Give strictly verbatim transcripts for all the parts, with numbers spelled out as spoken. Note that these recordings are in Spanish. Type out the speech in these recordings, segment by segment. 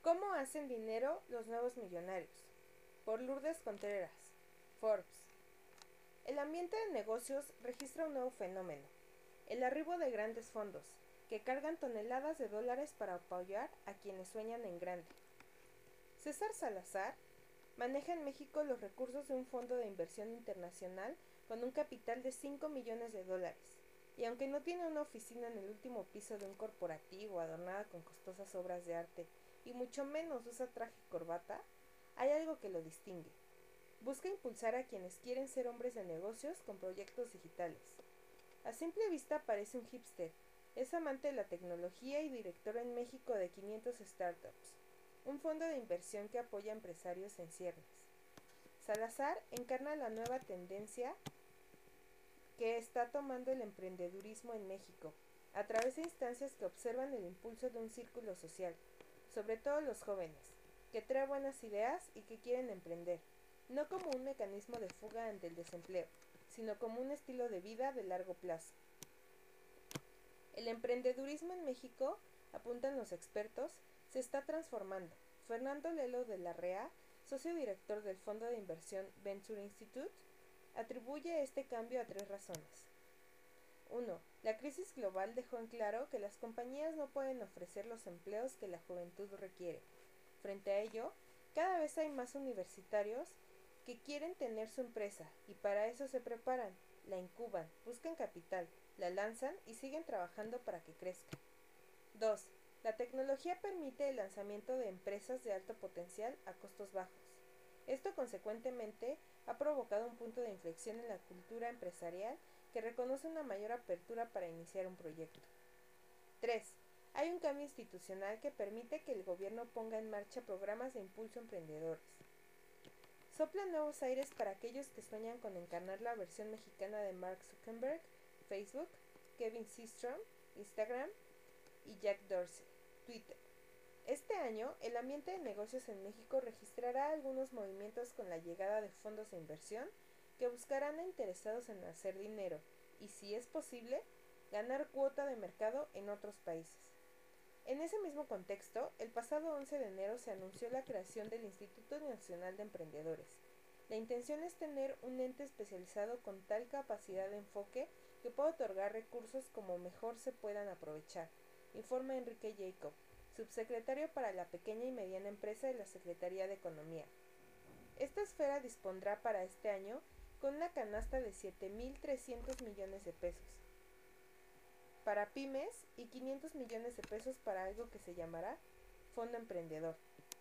¿Cómo hacen dinero los nuevos millonarios? Por Lourdes Contreras, Forbes. El ambiente de negocios registra un nuevo fenómeno, el arribo de grandes fondos, que cargan toneladas de dólares para apoyar a quienes sueñan en grande. César Salazar maneja en México los recursos de un fondo de inversión internacional con un capital de cinco millones de dólares, y aunque no tiene una oficina en el último piso de un corporativo adornada con costosas obras de arte, y mucho menos usa traje y corbata, hay algo que lo distingue. Busca impulsar a quienes quieren ser hombres de negocios con proyectos digitales. A simple vista parece un hipster. Es amante de la tecnología y director en México de quinientas startups, un fondo de inversión que apoya a empresarios en ciernes. Salazar encarna la nueva tendencia que está tomando el emprendedurismo en México, a través de instancias que observan el impulso de un círculo social, sobre todo los jóvenes, que trae buenas ideas y que quieren emprender, no como un mecanismo de fuga ante el desempleo, sino como un estilo de vida de largo plazo. El emprendedurismo en México, apuntan los expertos, se está transformando. Fernando Lelo de la Rea, socio director del fondo de inversión Venture Institute, atribuye este cambio a tres razones. uno. La crisis global dejó en claro que las compañías no pueden ofrecer los empleos que la juventud requiere. Frente a ello, cada vez hay más universitarios que quieren tener su empresa y para eso se preparan, la incuban, buscan capital, la lanzan y siguen trabajando para que crezca. dos. La tecnología permite el lanzamiento de empresas de alto potencial a costos bajos. Esto, consecuentemente, ha provocado un punto de inflexión en la cultura empresarial que reconoce una mayor apertura para iniciar un proyecto. tres. Hay un cambio institucional que permite que el gobierno ponga en marcha programas de impulso a emprendedores. Soplan nuevos aires para aquellos que sueñan con encarnar la versión mexicana de Mark Zuckerberg, Facebook, Kevin Systrom, Instagram y Jack Dorsey, Twitter. Este año, el ambiente de negocios en México registrará algunos movimientos con la llegada de fondos de inversión que buscarán a interesados en hacer dinero y, si es posible, ganar cuota de mercado en otros países. En ese mismo contexto, el pasado once de enero se anunció la creación del Instituto Nacional de Emprendedores. La intención es tener un ente especializado con tal capacidad de enfoque que pueda otorgar recursos como mejor se puedan aprovechar, informa Enrique Jacob, subsecretario para la pequeña y mediana empresa de la Secretaría de Economía. Esta esfera dispondrá para este año con una canasta de siete mil trescientos millones de pesos para pymes y quinientos millones de pesos para algo que se llamará Fondo Emprendedor.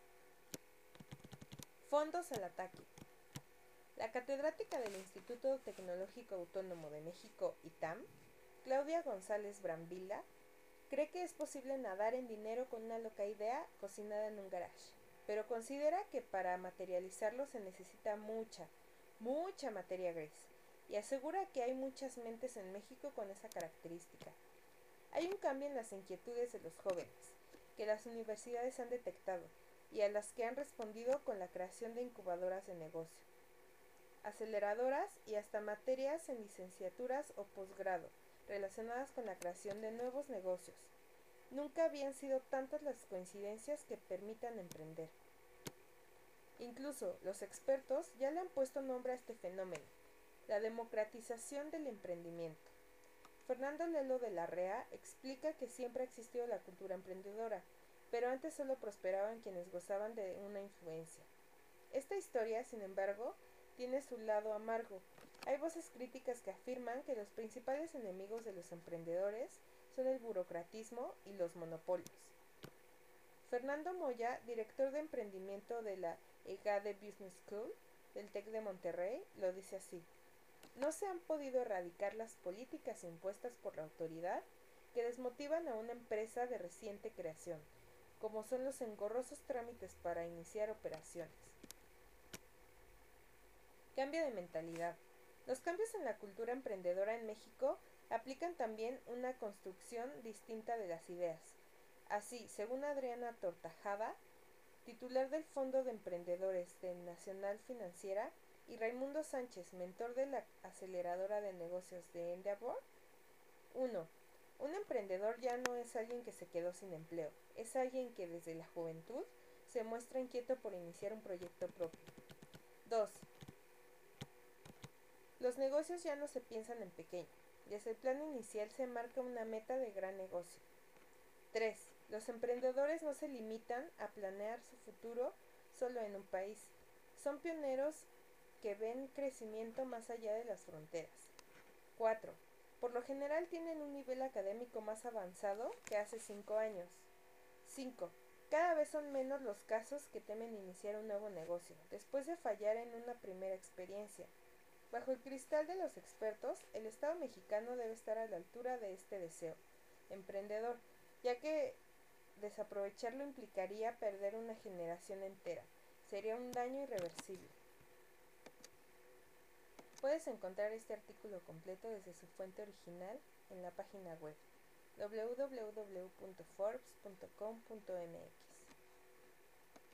Fondos al ataque. La catedrática del Instituto Tecnológico Autónomo de México, I T A M, Claudia González Brambilla, cree que es posible nadar en dinero con una loca idea cocinada en un garage, pero considera que para materializarlo se necesita mucha, mucha materia gris, y asegura que hay muchas mentes en México con esa característica. Hay un cambio en las inquietudes de los jóvenes, que las universidades han detectado, y a las que han respondido con la creación de incubadoras de negocio, aceleradoras y hasta materias en licenciaturas o posgrado, relacionadas con la creación de nuevos negocios. Nunca habían sido tantas las coincidencias que permitan emprender. Incluso los expertos ya le han puesto nombre a este fenómeno, la democratización del emprendimiento. Fernando Lelo de la Rea explica que siempre ha existido la cultura emprendedora, pero antes solo prosperaban quienes gozaban de una influencia. Esta historia, sin embargo, tiene su lado amargo. Hay voces críticas que afirman que los principales enemigos de los emprendedores son el burocratismo y los monopolios. Fernando Moya, director de emprendimiento de la EGADE Business School del TEC de Monterrey, lo dice así: no se han podido erradicar las políticas impuestas por la autoridad que desmotivan a una empresa de reciente creación, como son los engorrosos trámites para iniciar operaciones. Cambio de mentalidad. Los cambios en la cultura emprendedora en México aplican también una construcción distinta de las ideas. Así, según Adriana Tortajada, titular del Fondo de Emprendedores de Nacional Financiera, y Raimundo Sánchez, mentor de la aceleradora de negocios de Endeavor. uno. Un emprendedor ya no es alguien que se quedó sin empleo, es alguien que desde la juventud se muestra inquieto por iniciar un proyecto propio. dos. Los negocios ya no se piensan en pequeño. Desde el plan inicial se marca una meta de gran negocio. tres. Los emprendedores no se limitan a planear su futuro solo en un país. Son pioneros que ven crecimiento más allá de las fronteras. cuatro. Por lo general tienen un nivel académico más avanzado que hace cinco años. cinco. Cada vez son menos los casos que temen iniciar un nuevo negocio, después de fallar en una primera experiencia. Bajo el cristal de los expertos, el Estado mexicano debe estar a la altura de este deseo emprendedor, ya que desaprovecharlo implicaría perder una generación entera. Sería un daño irreversible. Puedes encontrar este artículo completo desde su fuente original en la página web doble u doble u doble u punto forbes punto com punto m x.